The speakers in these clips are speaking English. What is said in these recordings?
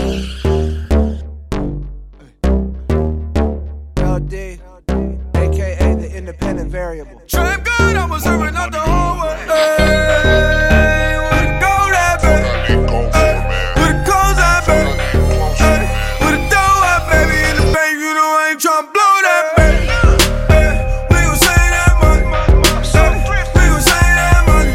LD, aka the independent variable. Trap God, I was serving out the whole way. Hey, where the gold at, baby? Where the coals at, baby? Hey, where the dough at, baby? In the bank, you know I ain't tryna blow that, baby. Hey, we gon' save that money. We gon' save that money.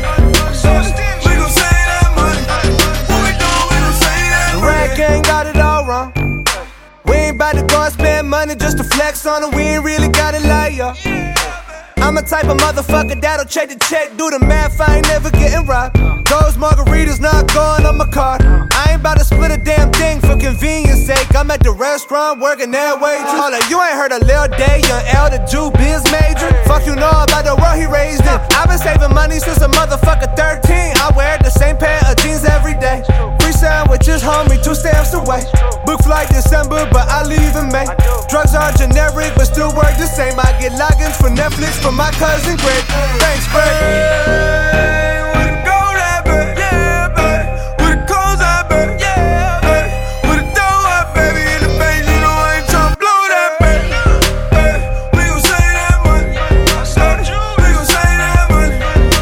We gon' save that money. What we doing? We gon' save that money. The Rag Gang got it all wrong. We ain't bout to go and spend money just to flex on it. We ain't really gotta lie, yo. I'm a type of motherfucker that'll check the check, do the math, I ain't never getting robbed. Those margaritas not going on my card. I ain't about to split a damn thing for convenience sake. I'm at the restaurant working that way too. Hold up, you ain't heard of Lil Day, young L, the Jew biz major. Fuck you know about the world he raised in. I've been saving money since a motherfucker 13. I wear the same pair of jeans every day. Free sandwiches, homie, 2 stamps away. Book flight December, but I leave in May. Drugs are generic, but still work the same. I get logins for Netflix from my cousin Greg. Thanks, Greg. Hey, where the gold at, baby? Yeah, baby. Where the coals at, baby? Yeah, baby. Where the dough at, baby? In the bank, you know I ain't tryna blow that, baby. Hey, we gon' save that money. We gon' save that money.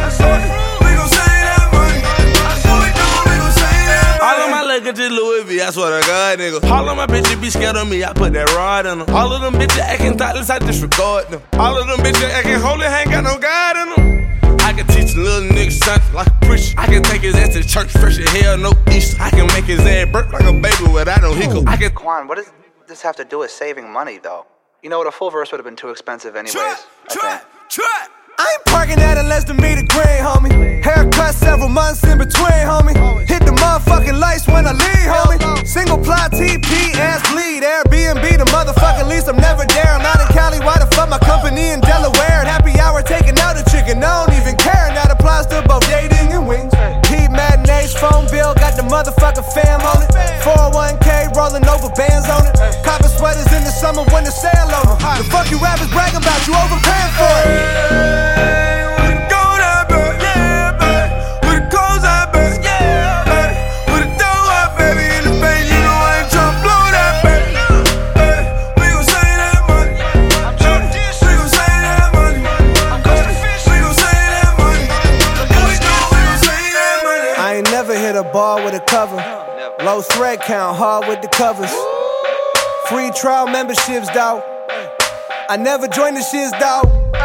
We gon' save that money. What we doing? We gon' save that money. All of my luggage is Louis V, I swear to God, nigga. All of my bitches be scared of me, I put that rod in them. All of them bitches acting thoughtless, I disregard them. All of them bitches acting holy, ain't got no God in them. I can teach a little nigga something like a preacher. I can take his ass to church, fresh as hell, no Easter. I can make his ass burp like a baby without no hiccup. I can. Quan, what does this have to do with saving money, though? You know what, a full verse would have been too expensive anyways. Trap. I ain't parking at less than me the green, homie. Haircut several months in between, homie. Hit the motherfucking lights when I leave, homie. Single ply TP, ass bleed. Airbnb, the motherfucking lease. I'm never there. I'm out in Cali. Why the fuck my company in Delaware? At happy hour taking out a chicken. I don't even care. And that applies to both dating and wings. Heat matinees, phone bill, got the motherfucking fam on it. 401k rolling over bands on it. Copper sweaters in the summer when the sale over. The fuck you rappers bragging about? You overpaying for it. Hey, where the gold at, baby? Yeah, baby. Where the coals at, baby? Yeah, baby. Where the dough at, baby? In the bank, you know I ain't tryna blow that, baby. Hey, we gon' save that money. We gon' save that money. We gon' save that money. What we doing? We gon' save that money. I ain't never hit a ball with a cover. Low thread count, hard with the covers. Free trial memberships, dawg. I never joined the shits, dawg.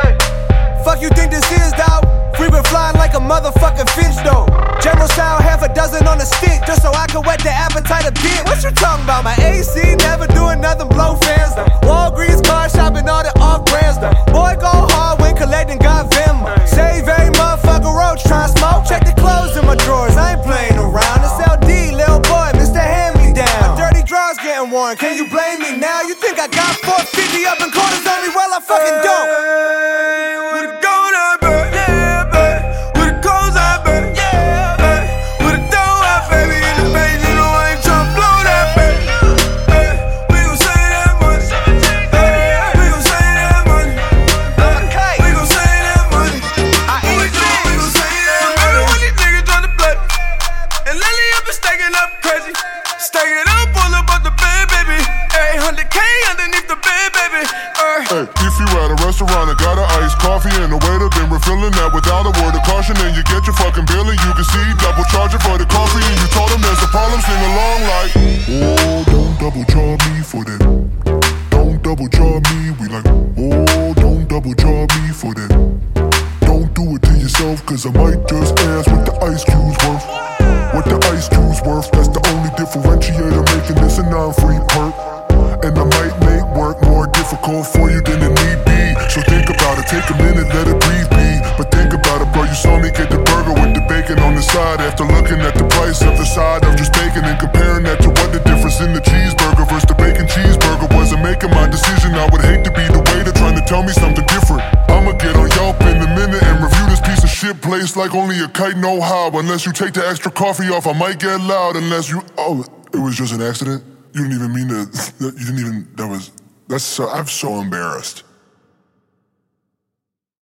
Fuck you think this is, dawg? Free been flying like a motherfucking finch, though. General style, half a dozen on a stick, just so I can whet the appetite a bit. What you talking about? My AC never doing nothing, blow fans, though. Walgreens car shopping, all the off brands, though. Boy, go hard when collecting, got Venmo. Save every motherfucker roach, tryna smoke. Check the clothes in my drawers, I ain't playing around. It's LD, lil boy, Mr. Hand Me Down. My dirty drawers getting worn, can you blame me now? You think I got 450 up in quarters on me? Well, I fucking don't. Hey, where the gold at, baby? Yeah, baby. Where the coals at, baby? Yeah, baby. Where the dough at, baby? In the bank, you know I ain't tryna blow that, baby. Hey, we gon' save that money. Hey, we gon' save that money. We gon' save that money. What we doing? We gon' save that money. Every one these niggas tryna play, and lately I've been stacking up crazy. Stacking up, pull up on the bed, baby. 800K underneath the bed, baby. Hey, if you at a restaurant and got an iced coffee and the waiter been refilling that without a word of caution, and you get your fucking bill and you can see double charging for the coffee, and you told him there's a problem, sing along like, oh, don't double charge me for that. Don't double charge me. We like, oh, don't double charge me for that. Don't do it to yourself, cause I might just ask what the ice cube's worth. What the ice cube's worth, that's the only differentiator making this a non-free perk. And I might make work more difficult for you than it need be. So think about it, take a minute, let it breathe be. But think about it, bro, you saw me get the burger with the bacon on the side. After looking at the price of the side of just bacon and comparing that to what the difference in the cheeseburger versus the bacon cheeseburger was, and making my decision. I would hate to be the waiter trying to tell me something different. I'ma get on Yelp in a minute and review this piece of shit place like only a kite know how. Unless you take the extra coffee off, I might get loud. Unless you, oh, it was just an accident. You didn't even mean to, you didn't even, that's so, I'm so embarrassed.